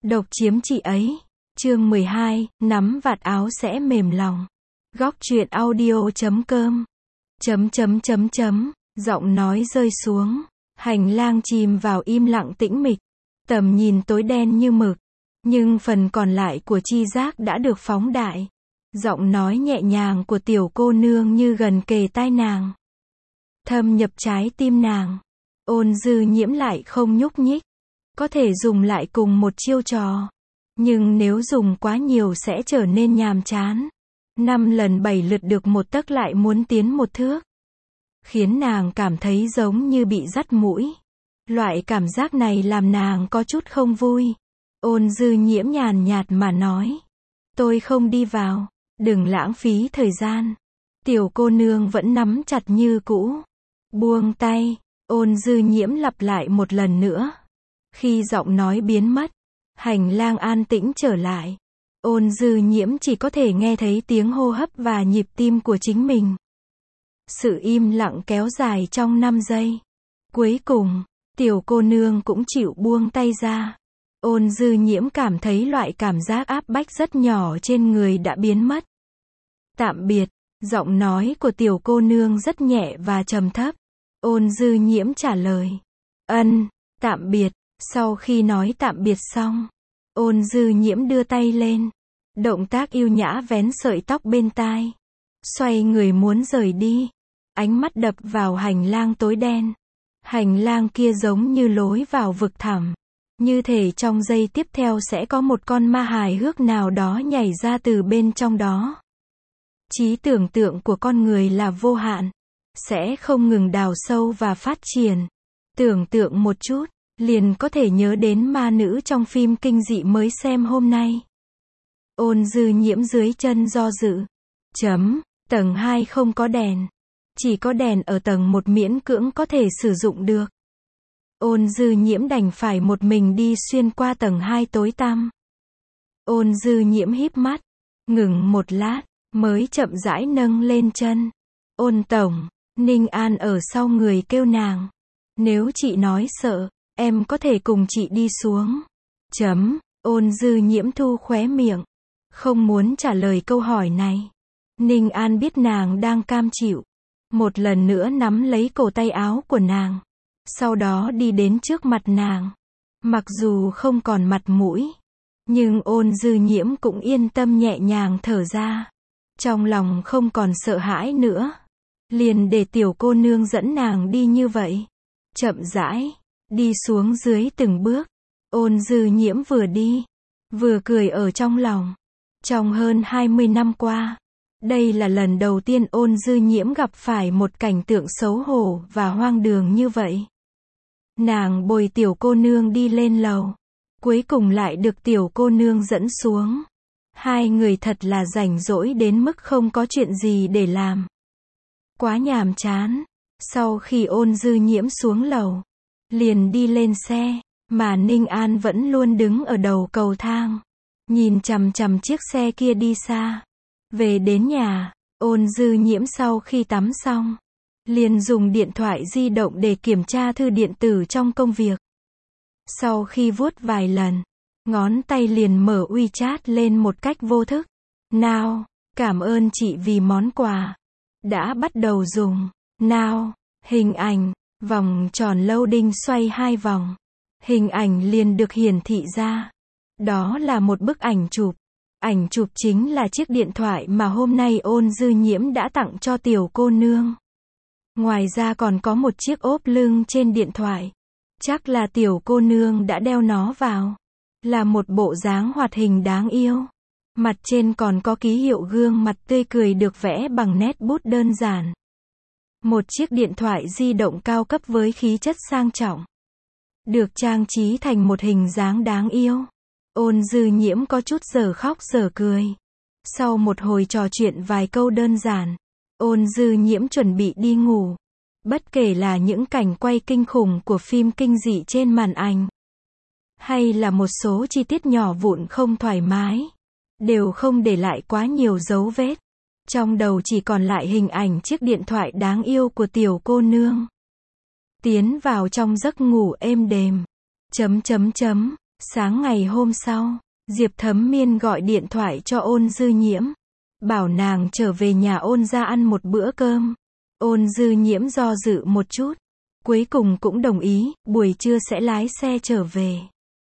Độc chiếm chị ấy. Chương 12, nắm vạt áo sẽ mềm lòng. Góc truyện audio.com. Giọng nói rơi xuống. Hành lang chìm vào im lặng tĩnh mịch. Tầm nhìn tối đen như mực. Nhưng phần còn lại của chi giác đã được phóng đại. Giọng nói nhẹ nhàng của tiểu cô nương như gần kề tai nàng. Thâm nhập trái tim nàng. Ôn Dư Nhiễm lại không nhúc nhích. Có thể dùng lại cùng một chiêu trò. Nhưng nếu dùng quá nhiều sẽ trở nên nhàm chán. 5 lần 7 lượt được một tấc lại muốn tiến một thước. Khiến nàng cảm thấy giống như bị dắt mũi. Loại cảm giác này làm nàng có chút không vui. Ôn Dư Nhiễm nhàn nhạt mà nói. Tôi không đi vào. Đừng lãng phí thời gian. Tiểu cô nương vẫn nắm chặt như cũ. Buông tay. Ôn Dư Nhiễm lặp lại một lần nữa. Khi giọng nói biến mất, hành lang an tĩnh trở lại. Ôn Dư Nhiễm chỉ có thể nghe thấy tiếng hô hấp và nhịp tim của chính mình. Sự im lặng kéo dài trong 5 giây. Cuối cùng, tiểu cô nương cũng chịu buông tay ra. Ôn Dư Nhiễm cảm thấy loại cảm giác áp bách rất nhỏ trên người đã biến mất. Tạm biệt. Giọng nói của tiểu cô nương rất nhẹ và trầm thấp. Ôn Dư Nhiễm trả lời. Tạm biệt. Sau khi nói tạm biệt xong, Ôn Dư Nhiễm đưa tay lên. Động tác yêu nhã vén sợi tóc bên tai. Xoay người muốn rời đi. Ánh mắt đập vào hành lang tối đen. Hành lang kia giống như lối vào vực thẳm. Như thể trong giây tiếp theo sẽ có một con ma hài hước nào đó nhảy ra từ bên trong đó. Trí tưởng tượng của con người là vô hạn. Sẽ không ngừng đào sâu và phát triển. Tưởng tượng một chút, liền có thể nhớ đến ma nữ trong phim kinh dị mới xem hôm nay. Ôn Dư Nhiễm dưới chân do dự. Tầng 2 không có đèn. Chỉ có đèn ở tầng 1 miễn cưỡng có thể sử dụng được. Ôn Dư Nhiễm đành phải một mình đi xuyên qua tầng 2 tối tăm. Ôn Dư Nhiễm híp mắt. Ngừng một lát, mới chậm rãi nâng lên chân. Ôn tổng. Ninh An ở sau người kêu nàng. Nếu chị nói sợ, em có thể cùng chị đi xuống. Ôn Dư Nhiễm thu khóe miệng. Không muốn trả lời câu hỏi này. Ninh An biết nàng đang cam chịu. Một lần nữa nắm lấy cổ tay áo của nàng. Sau đó đi đến trước mặt nàng. Mặc dù không còn mặt mũi. Nhưng Ôn Dư Nhiễm cũng yên tâm nhẹ nhàng thở ra. Trong lòng không còn sợ hãi nữa. Liền để tiểu cô nương dẫn nàng đi như vậy. Chậm rãi. Đi xuống dưới từng bước. Ôn Dư Nhiễm vừa đi. Vừa cười ở trong lòng. Trong hơn 20 năm qua. Đây là lần đầu tiên Ôn Dư Nhiễm gặp phải một cảnh tượng xấu hổ và hoang đường như vậy. Nàng bồi tiểu cô nương đi lên lầu. Cuối cùng lại được tiểu cô nương dẫn xuống. Hai người thật là rảnh rỗi đến mức không có chuyện gì để làm. Quá nhàm chán. Sau khi Ôn Dư Nhiễm xuống lầu, liền đi lên xe, mà Ninh An vẫn luôn đứng ở đầu cầu thang. Nhìn chằm chằm chiếc xe kia đi xa. Về đến nhà, Ôn Dư Nhiễm sau khi tắm xong, liền dùng điện thoại di động để kiểm tra thư điện tử trong công việc. Sau khi vuốt vài lần, ngón tay liền mở WeChat lên một cách vô thức. Nào, cảm ơn chị vì món quà. Đã bắt đầu dùng. Nào, hình ảnh, vòng tròn loading xoay 2 vòng. Hình ảnh liền được hiển thị ra. Đó là một bức ảnh chụp. Ảnh chụp chính là chiếc điện thoại mà hôm nay Ôn Dư Nhiễm đã tặng cho tiểu cô nương. Ngoài ra còn có một chiếc ốp lưng trên điện thoại. Chắc là tiểu cô nương đã đeo nó vào. Là một bộ dáng hoạt hình đáng yêu. Mặt trên còn có ký hiệu gương mặt tươi cười được vẽ bằng nét bút đơn giản. Một chiếc điện thoại di động cao cấp với khí chất sang trọng. Được trang trí thành một hình dáng đáng yêu. Ôn Dư Nhiễm có chút giờ khóc giờ cười. Sau một hồi trò chuyện vài câu đơn giản, Ôn Dư Nhiễm chuẩn bị đi ngủ. Bất kể là những cảnh quay kinh khủng của phim kinh dị trên màn ảnh, hay là một số chi tiết nhỏ vụn không thoải mái, đều không để lại quá nhiều dấu vết. Trong đầu chỉ còn lại hình ảnh chiếc điện thoại đáng yêu của tiểu cô nương. Tiến vào trong giấc ngủ êm đềm. Sáng ngày hôm sau, Diệp Thấm Miên gọi điện thoại cho Ôn Dư Nhiễm, bảo nàng trở về nhà Ôn ra ăn một bữa cơm. Ôn Dư Nhiễm do dự một chút, cuối cùng cũng đồng ý, buổi trưa sẽ lái xe trở về.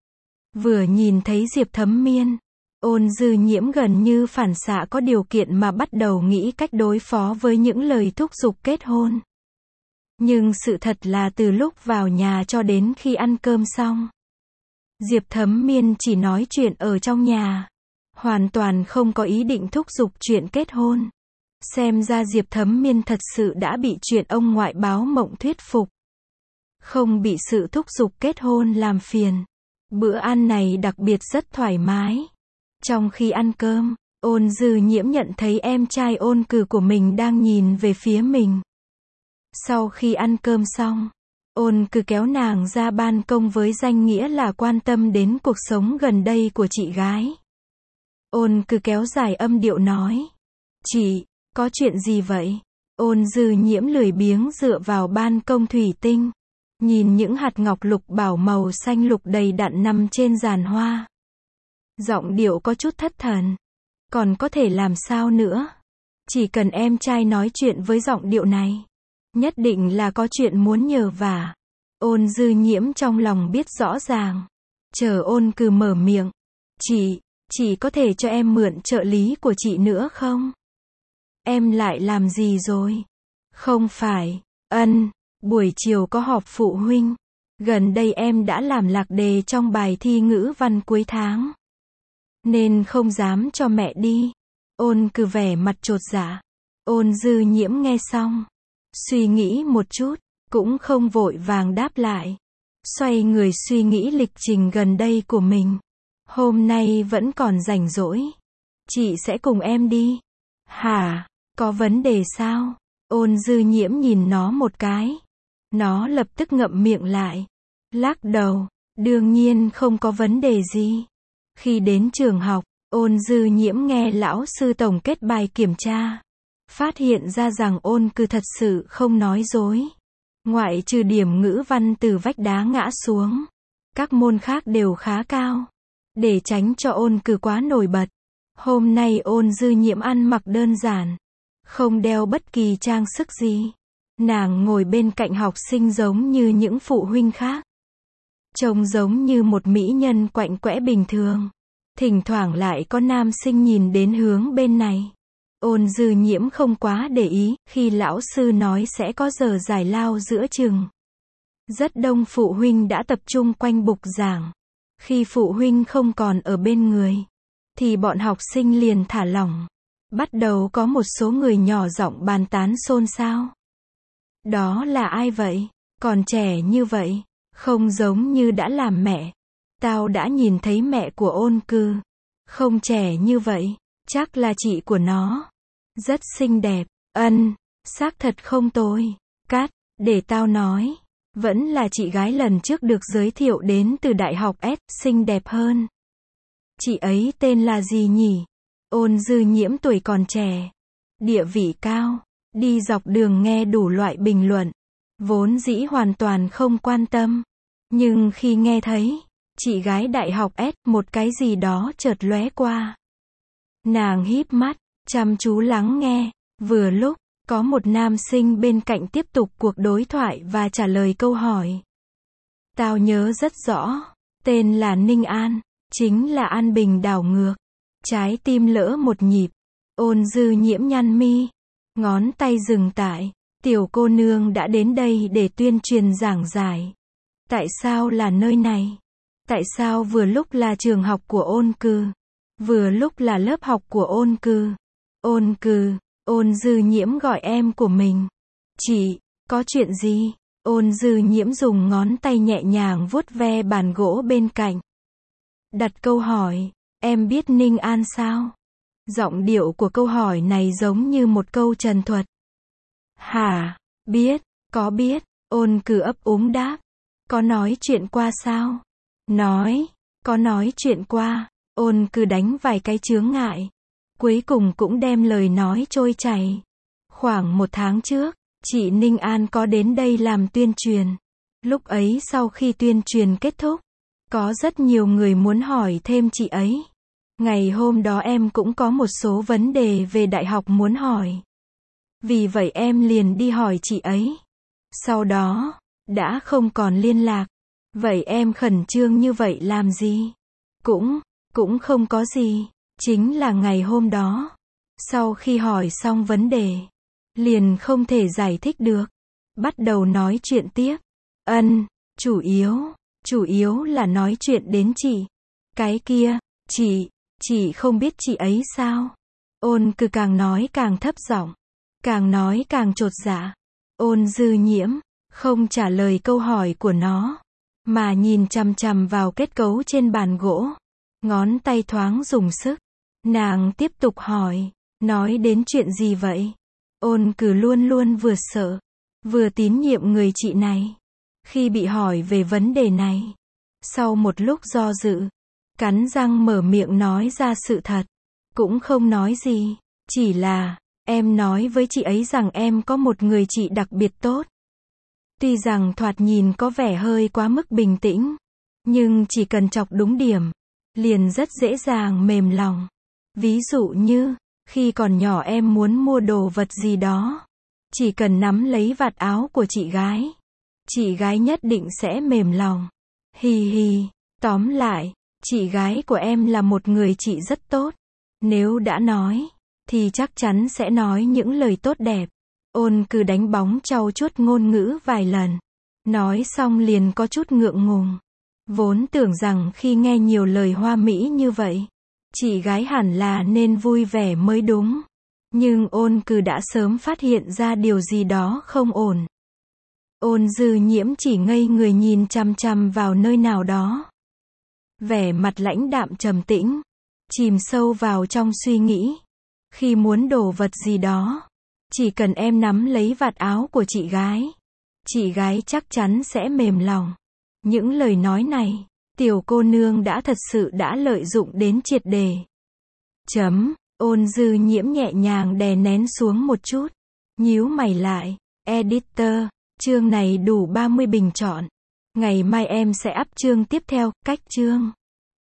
Vừa nhìn thấy Diệp Thấm Miên, Ôn Dư Nhiễm gần như phản xạ có điều kiện mà bắt đầu nghĩ cách đối phó với những lời thúc giục kết hôn. Nhưng sự thật là từ lúc vào nhà cho đến khi ăn cơm xong, Diệp Thấm Miên chỉ nói chuyện ở trong nhà, hoàn toàn không có ý định thúc giục chuyện kết hôn. Xem ra Diệp Thấm Miên thật sự đã bị chuyện ông ngoại báo mộng thuyết phục, không bị sự thúc giục kết hôn làm phiền. Bữa ăn này đặc biệt rất thoải mái. Trong khi ăn cơm, Ôn Dư Nhiễm nhận thấy em trai Ôn Cừ của mình đang nhìn về phía mình. Sau khi ăn cơm xong, Ôn Cừ kéo nàng ra ban công với danh nghĩa là quan tâm đến cuộc sống gần đây của chị gái. Ôn Cừ kéo dài âm điệu nói, chị, có chuyện gì vậy? Ôn Dư Nhiễm lười biếng dựa vào ban công thủy tinh, nhìn những hạt ngọc lục bảo màu xanh lục đầy đặn nằm trên giàn hoa. Giọng điệu có chút thất thần. Còn có thể làm sao nữa? Chỉ cần em trai nói chuyện với giọng điệu này, nhất định là có chuyện muốn nhờ vả. Ôn Dư Nhiễm trong lòng biết rõ ràng. Chờ Ôn Cừ mở miệng. Chị có thể cho em mượn trợ lý của chị nữa không? Em lại làm gì rồi? Không phải, buổi chiều có họp phụ huynh. Gần đây em đã làm lạc đề trong bài thi ngữ văn cuối tháng, nên không dám cho mẹ đi. Ôn Cừ vẻ mặt chột dạ. Ôn Dư Nhiễm nghe xong, suy nghĩ một chút, cũng không vội vàng đáp lại. Xoay người suy nghĩ lịch trình gần đây của mình. Hôm nay vẫn còn rảnh rỗi. Chị sẽ cùng em đi. Hả? Có vấn đề sao? Ôn Dư Nhiễm nhìn nó một cái. Nó lập tức ngậm miệng lại, lắc đầu. Đương nhiên không có vấn đề gì. Khi đến trường học, Ôn Dư Nhiễm nghe lão sư tổng kết bài kiểm tra, phát hiện ra rằng Ôn Cừ thật sự không nói dối. Ngoại trừ điểm ngữ văn từ vách đá ngã xuống, các môn khác đều khá cao. Để tránh cho Ôn Cừ quá nổi bật, hôm nay Ôn Dư Nhiễm ăn mặc đơn giản, không đeo bất kỳ trang sức gì. Nàng ngồi bên cạnh học sinh giống như những phụ huynh khác, trông giống như một mỹ nhân quạnh quẽ bình thường. Thỉnh thoảng lại có nam sinh nhìn đến hướng bên này. Ôn Dư Nhiễm không quá để ý, khi lão sư nói sẽ có giờ giải lao giữa chừng. Rất đông phụ huynh đã tập trung quanh bục giảng. Khi phụ huynh không còn ở bên người, thì bọn học sinh liền thả lỏng. Bắt đầu có một số người nhỏ giọng bàn tán xôn xao. Đó là ai vậy? Còn trẻ như vậy, không giống như đã làm mẹ. Tao đã nhìn thấy mẹ của Ôn Cừ, không trẻ như vậy, chắc là chị của nó. Rất xinh đẹp, xác thật không tồi. Cát, để tao nói, vẫn là chị gái lần trước được giới thiệu đến từ Đại học S, xinh đẹp hơn. Chị ấy tên là gì nhỉ? Ôn Dư Nhiễm tuổi còn trẻ, địa vị cao, đi dọc đường nghe đủ loại bình luận, vốn dĩ hoàn toàn không quan tâm. Nhưng khi nghe thấy chị gái Đại học S, một cái gì đó chợt lóe qua. Nàng híp mắt, chăm chú lắng nghe. Vừa lúc, có một nam sinh bên cạnh tiếp tục cuộc đối thoại và trả lời câu hỏi. Tao nhớ rất rõ, tên là Ninh An, chính là An Bình đảo ngược. Trái tim lỡ một nhịp. Ôn Dư Nhiễm nhăn mi, ngón tay dừng tại. Tiểu cô nương đã đến đây để tuyên truyền giảng giải. Tại sao là nơi này? Tại sao vừa lúc là trường học của Ôn Cừ, vừa lúc là lớp học của Ôn Cừ? Ôn Cừ, Ôn Dư Nhiễm gọi em của mình. Chị, có chuyện gì? Ôn Dư Nhiễm dùng ngón tay nhẹ nhàng vuốt ve bàn gỗ bên cạnh. Đặt câu hỏi, em biết Ninh An sao? Giọng điệu của câu hỏi này giống như một câu trần thuật. Hả? Biết, có biết. Ôn Cừ ấp úng đáp. Có nói chuyện qua sao? Có nói chuyện qua. Ôn Cừ đánh vài cái chướng ngại, cuối cùng cũng đem lời nói trôi chảy. Khoảng 1 tháng trước, chị Ninh An có đến đây làm tuyên truyền. Lúc ấy sau khi tuyên truyền kết thúc, Có rất nhiều người muốn hỏi thêm chị ấy. Ngày hôm đó em cũng có một số vấn đề về đại học muốn hỏi. Vì vậy em liền đi hỏi chị ấy. Sau đó, đã không còn liên lạc. Vậy em khẩn trương như vậy làm gì? Cũng không có gì. Chính là ngày hôm đó, sau khi hỏi xong vấn đề, liền không thể giải thích được. Bắt đầu nói chuyện tiếp. Chủ yếu là nói chuyện đến chị. Cái kia, chị không biết chị ấy sao? Ôn cứ càng nói càng thấp giọng, càng nói càng chột dạ. Ôn Dư Nhiễm không trả lời câu hỏi của nó, mà nhìn chằm chằm vào kết cấu trên bàn gỗ. Ngón tay thoáng dùng sức. Nàng tiếp tục hỏi, nói đến chuyện gì vậy? Ôn cứ luôn luôn vừa sợ, vừa tín nhiệm người chị này. Khi bị hỏi về vấn đề này, sau một lúc do dự, cắn răng mở miệng nói ra sự thật. Cũng không nói gì, chỉ là, em nói với chị ấy rằng em có một người chị đặc biệt tốt. Tuy rằng thoạt nhìn có vẻ hơi quá mức bình tĩnh, nhưng chỉ cần chọc đúng điểm, liền rất dễ dàng mềm lòng. Ví dụ như, khi còn nhỏ em muốn mua đồ vật gì đó, chỉ cần nắm lấy vạt áo của chị gái nhất định sẽ mềm lòng. Hi hi, tóm lại, chị gái của em là một người chị rất tốt. Nếu đã nói, thì chắc chắn sẽ nói những lời tốt đẹp. Ôn cứ đánh bóng trau chuốt ngôn ngữ vài lần. Nói xong liền có chút ngượng ngùng. Vốn tưởng rằng khi nghe nhiều lời hoa mỹ như vậy, chị gái hẳn là nên vui vẻ mới đúng. Nhưng Ôn cứ đã sớm phát hiện ra điều gì đó không ổn. Ôn Dư Nhiễm chỉ ngây người nhìn chằm chằm vào nơi nào đó. Vẻ mặt lãnh đạm trầm tĩnh, chìm sâu vào trong suy nghĩ. Khi muốn đồ vật gì đó, chỉ cần em nắm lấy vạt áo của chị gái chắc chắn sẽ mềm lòng. Những lời nói này, tiểu cô nương thật sự đã lợi dụng đến triệt đề. Ôn Dư Nhiễm nhẹ nhàng đè nén xuống một chút, nhíu mày lại. Editor, chương này đủ 30 bình chọn. Ngày mai em sẽ up chương tiếp theo, cách chương.